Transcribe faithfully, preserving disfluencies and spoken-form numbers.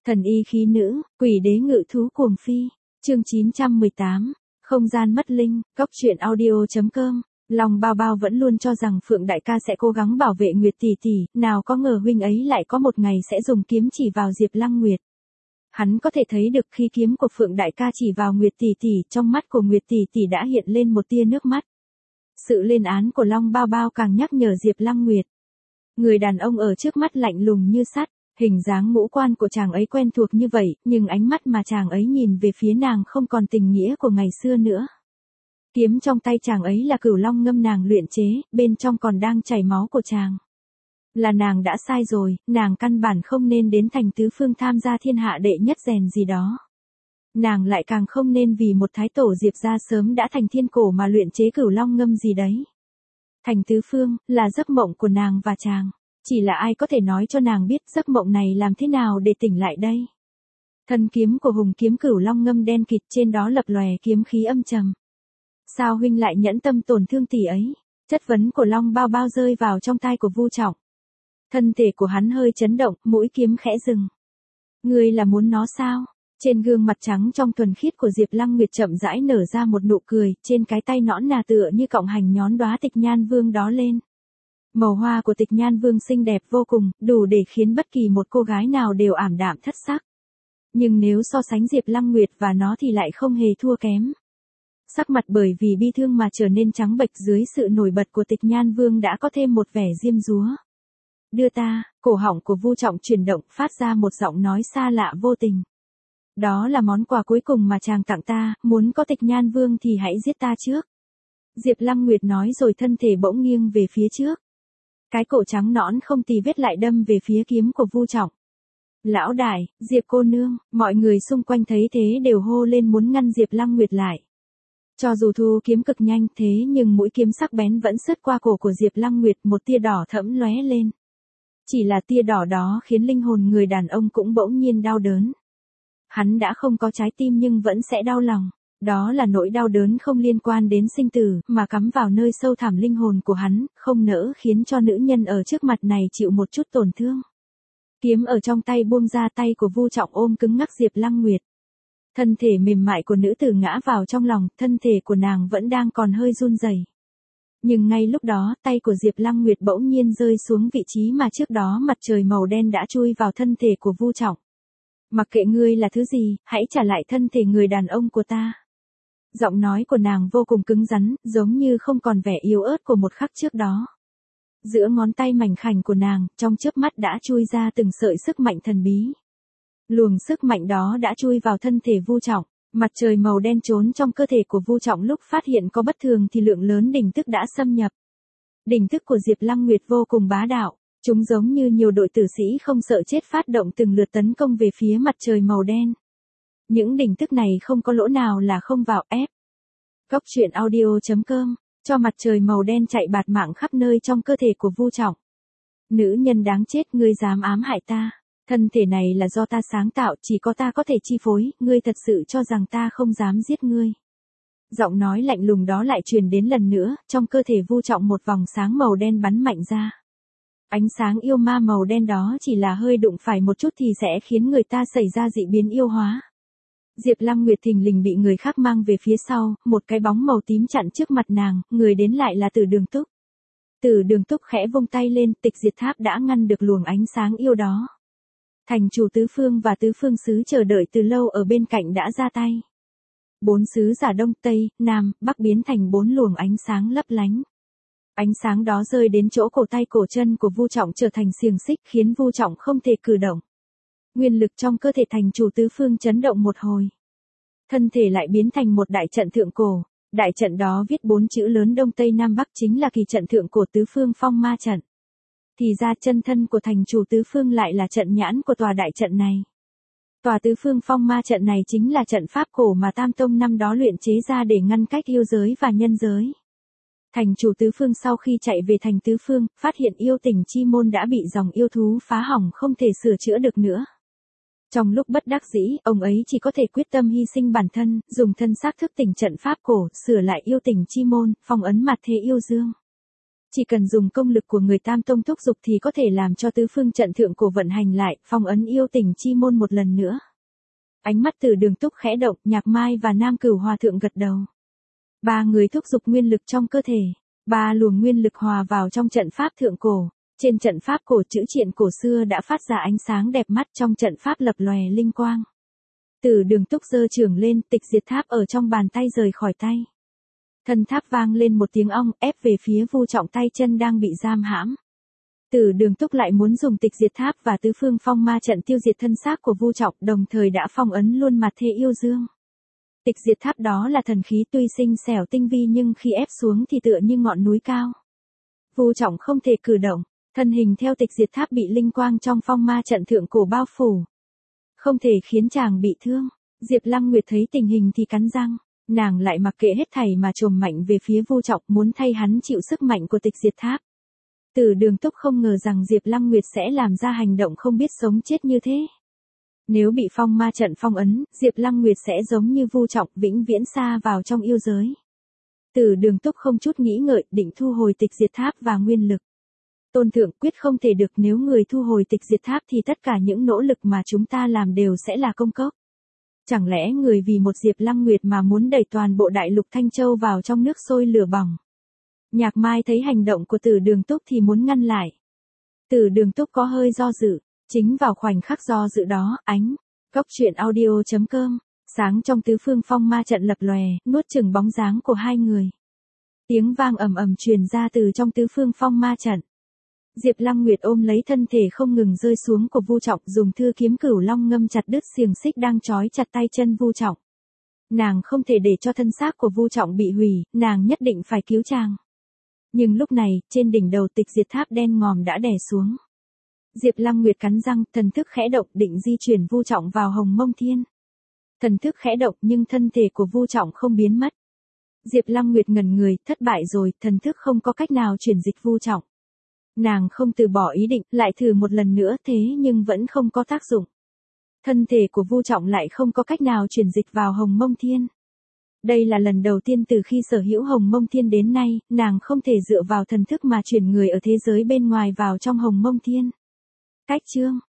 Thần y khí nữ, quỷ đế ngự thú cuồng phi. Chương chín trăm mười tám. Không gian mất linh, góc truyện audio chấm com. Lòng bao bao vẫn luôn cho rằng Phượng đại ca sẽ cố gắng bảo vệ Nguyệt tỷ tỷ, nào có ngờ huynh ấy lại có một ngày sẽ dùng kiếm chỉ vào Diệp Lăng Nguyệt. Hắn có thể thấy được khi kiếm của Phượng đại ca chỉ vào Nguyệt tỷ tỷ, trong mắt của Nguyệt tỷ tỷ đã hiện lên một tia nước mắt. Sự lên án của Long bao bao càng nhắc nhở Diệp Lăng Nguyệt. Người đàn ông ở trước mắt lạnh lùng như sắt, hình dáng ngũ quan của chàng ấy quen thuộc như vậy, nhưng ánh mắt mà chàng ấy nhìn về phía nàng không còn tình nghĩa của ngày xưa nữa. Kiếm trong tay chàng ấy là Cửu Long ngâm nàng luyện chế, bên trong còn đang chảy máu của chàng. Là nàng đã sai rồi, nàng căn bản không nên đến thành tứ phương tham gia thiên hạ đệ nhất rèn gì đó. Nàng lại càng không nên vì một thái tổ Diệp gia sớm đã thành thiên cổ mà luyện chế Cửu Long ngâm gì đấy. Thành tứ phương, là giấc mộng của nàng và chàng. Chỉ là ai có thể nói cho nàng biết giấc mộng này làm thế nào để tỉnh lại đây. Thân kiếm của hùng kiếm Cửu Long ngâm đen kịt, trên đó lập lòe kiếm khí âm trầm. Sao huynh lại nhẫn tâm tổn thương tỷ ấy? Chất vấn của Long bao bao rơi vào trong tai của Vu Trọng. Thân thể của hắn hơi chấn động, mũi kiếm khẽ dừng. Ngươi là muốn nó sao? Trên gương mặt trắng trong thuần khiết của Diệp Lăng Nguyệt chậm rãi nở ra một nụ cười, trên cái tay nõn nà tựa như cọng hành nhón đóa Tịch Nhan Vương đó lên. Màu hoa của Tịch Nhan Vương xinh đẹp vô cùng, đủ để khiến bất kỳ một cô gái nào đều ảm đạm thất sắc. Nhưng nếu so sánh Diệp Lăng Nguyệt và nó thì lại không hề thua kém. Sắc mặt bởi vì bi thương mà trở nên trắng bệch dưới sự nổi bật của Tịch Nhan Vương đã có thêm một vẻ diêm dúa. Đưa ta, cổ họng của Vu Trọng chuyển động, phát ra một giọng nói xa lạ vô tình. Đó là món quà cuối cùng mà chàng tặng ta, muốn có Tịch Nhan Vương thì hãy giết ta trước. Diệp Lăng Nguyệt nói rồi thân thể bỗng nghiêng về phía trước. Cái cổ trắng nõn không tì vết lại đâm về phía kiếm của Vu Trọng. Lão đại, Diệp cô nương, mọi người xung quanh thấy thế đều hô lên muốn ngăn Diệp Lăng Nguyệt lại. Cho dù thu kiếm cực nhanh thế nhưng mũi kiếm sắc bén vẫn sứt qua cổ của Diệp Lăng Nguyệt, một tia đỏ thẫm lóe lên. Chỉ là tia đỏ đó khiến linh hồn người đàn ông cũng bỗng nhiên đau đớn. Hắn đã không có trái tim nhưng vẫn sẽ đau lòng. Đó là nỗi đau đớn không liên quan đến sinh tử, mà cắm vào nơi sâu thẳm linh hồn của hắn, không nỡ khiến cho nữ nhân ở trước mặt này chịu một chút tổn thương. Kiếm ở trong tay buông ra, tay của Vu Trọng ôm cứng ngắc Diệp Lăng Nguyệt. Thân thể mềm mại của nữ tử ngã vào trong lòng, thân thể của nàng vẫn đang còn hơi run rẩy. Nhưng ngay lúc đó, tay của Diệp Lăng Nguyệt bỗng nhiên rơi xuống vị trí mà trước đó mặt trời màu đen đã chui vào thân thể của Vu Trọng. Mặc kệ ngươi là thứ gì, hãy trả lại thân thể người đàn ông của ta. Giọng nói của nàng vô cùng cứng rắn, giống như không còn vẻ yếu ớt của một khắc trước đó. Giữa ngón tay mảnh khảnh của nàng, trong chớp mắt đã chui ra từng sợi sức mạnh thần bí. Luồng sức mạnh đó đã chui vào thân thể Vu Trọng. Mặt trời màu đen trốn trong cơ thể của Vu Trọng lúc phát hiện có bất thường thì lượng lớn đỉnh tức đã xâm nhập. Đỉnh tức của Diệp Lăng Nguyệt vô cùng bá đạo. Chúng giống như nhiều đội tử sĩ không sợ chết phát động từng lượt tấn công về phía mặt trời màu đen. Những đỉnh tức này không có lỗ nào là không vào ép. Góc truyện audio chấm com, cho mặt trời màu đen chạy bạt mạng khắp nơi trong cơ thể của Vu Trọng. Nữ nhân đáng chết, ngươi dám ám hại ta. Thân thể này là do ta sáng tạo, chỉ có ta có thể chi phối, ngươi thật sự cho rằng ta không dám giết ngươi. Giọng nói lạnh lùng đó lại truyền đến lần nữa, trong cơ thể Vu Trọng một vòng sáng màu đen bắn mạnh ra. Ánh sáng yêu ma màu đen đó chỉ là hơi đụng phải một chút thì sẽ khiến người ta xảy ra dị biến yêu hóa. Diệp Lăng Nguyệt thình lình bị người khác mang về phía sau, một cái bóng màu tím chặn trước mặt nàng, người đến lại là Tử Đường Túc. Tử Đường Túc khẽ vung tay lên, Tịch Diệt Tháp đã ngăn được luồng ánh sáng yêu đó. Thành chủ tứ phương và tứ phương sứ chờ đợi từ lâu ở bên cạnh đã ra tay. Bốn sứ giả Đông, Tây, Nam, Bắc biến thành bốn luồng ánh sáng lấp lánh. Ánh sáng đó rơi đến chỗ cổ tay cổ chân của Vu Trọng trở thành xiềng xích khiến Vu Trọng không thể cử động. Nguyên lực trong cơ thể thành chủ tứ phương chấn động một hồi. Thân thể lại biến thành một đại trận thượng cổ. Đại trận đó viết bốn chữ lớn Đông Tây Nam Bắc chính là kỳ trận thượng cổ tứ phương phong ma trận. Thì ra chân thân của thành chủ tứ phương lại là trận nhãn của tòa đại trận này. Tòa tứ phương phong ma trận này chính là trận pháp cổ mà Tam Tông năm đó luyện chế ra để ngăn cách yêu giới và nhân giới. Thành chủ tứ phương sau khi chạy về thành tứ phương, phát hiện yêu tình chi môn đã bị dòng yêu thú phá hỏng không thể sửa chữa được nữa. Trong lúc bất đắc dĩ, ông ấy chỉ có thể quyết tâm hy sinh bản thân, dùng thân xác thức tỉnh trận pháp cổ, sửa lại yêu tình chi môn, phong ấn mặt thế yêu dương. Chỉ cần dùng công lực của người Tam Tông thúc dục thì có thể làm cho tứ phương trận thượng cổ vận hành lại, phong ấn yêu tình chi môn một lần nữa. Ánh mắt Từ Đường Túc khẽ động, Nhạc Mai và Nam Cửu Hòa thượng gật đầu. Ba người thúc dục nguyên lực trong cơ thể, ba luồng nguyên lực hòa vào trong trận pháp thượng cổ. Trên trận pháp cổ chữ triện cổ xưa đã phát ra ánh sáng đẹp mắt, trong trận pháp lập lòe linh quang. Từ Đường Túc giơ trường lên, tịch diệt tháp ở trong bàn tay rời khỏi tay. Thân tháp vang lên một tiếng ong, ép về phía Vu Trọng tay chân đang bị giam hãm. Từ Đường Túc lại muốn dùng tịch diệt tháp và tứ phương phong ma trận tiêu diệt thân xác của Vu Trọng, đồng thời đã phong ấn luôn mặt thê yêu dương. Tịch diệt tháp đó là thần khí tuy xinh xẻo tinh vi nhưng khi ép xuống thì tựa như ngọn núi cao. Vu Trọng không thể cử động, thân hình theo tịch diệt tháp bị linh quang trong phong ma trận thượng cổ bao phủ. Không thể khiến chàng bị thương. Diệp Lăng Nguyệt thấy tình hình thì cắn răng, nàng lại mặc kệ hết thảy mà chồm mạnh về phía Vu Trọng, muốn thay hắn chịu sức mạnh của tịch diệt tháp. Từ Đường Túc không ngờ rằng Diệp Lăng Nguyệt sẽ làm ra hành động không biết sống chết như thế. Nếu bị phong ma trận phong ấn, Diệp Lăng Nguyệt sẽ giống như Vu Trọng, vĩnh viễn xa vào trong yêu giới. Từ Đường Túc không chút nghĩ ngợi, định thu hồi tịch diệt tháp và nguyên lực. Tôn thượng, quyết không thể được, nếu người thu hồi tịch diệt tháp thì tất cả những nỗ lực mà chúng ta làm đều sẽ là công cốc. Chẳng lẽ người vì một Diệp Lăng Nguyệt mà muốn đẩy toàn bộ đại lục Thanh Châu vào trong nước sôi lửa bỏng? Nhạc Mai thấy hành động của Từ Đường Túc thì muốn ngăn lại. Từ Đường Túc có hơi do dự, chính vào khoảnh khắc do dự đó, ánh Cốc Truyện Audio chấm com, sáng trong tứ phương phong ma trận lập lòe, nuốt chửng bóng dáng của hai người. Tiếng vang ầm ầm truyền ra từ trong tứ phương phong ma trận. Diệp Lăng Nguyệt ôm lấy thân thể không ngừng rơi xuống của Vu Trọng, dùng thư kiếm Cửu Long ngâm chặt đứt xiềng xích đang trói chặt tay chân Vu Trọng. Nàng không thể để cho thân xác của Vu Trọng bị hủy, nàng nhất định phải cứu chàng. Nhưng lúc này, trên đỉnh đầu tịch diệt tháp đen ngòm đã đè xuống. Diệp Lăng Nguyệt cắn răng, thần thức khẽ động, định di chuyển Vu Trọng vào Hồng Mông Thiên. Thần thức khẽ động nhưng thân thể của Vu Trọng không biến mất. Diệp Lăng Nguyệt ngẩn người, thất bại rồi, thần thức không có cách nào chuyển dịch Vu Trọng. Nàng không từ bỏ ý định, lại thử một lần nữa, thế nhưng vẫn không có tác dụng. Thân thể của Vu Trọng lại không có cách nào chuyển dịch vào Hồng Mông Thiên. Đây là lần đầu tiên từ khi sở hữu Hồng Mông Thiên đến nay, nàng không thể dựa vào thần thức mà chuyển người ở thế giới bên ngoài vào trong Hồng Mông Thiên. Cách chương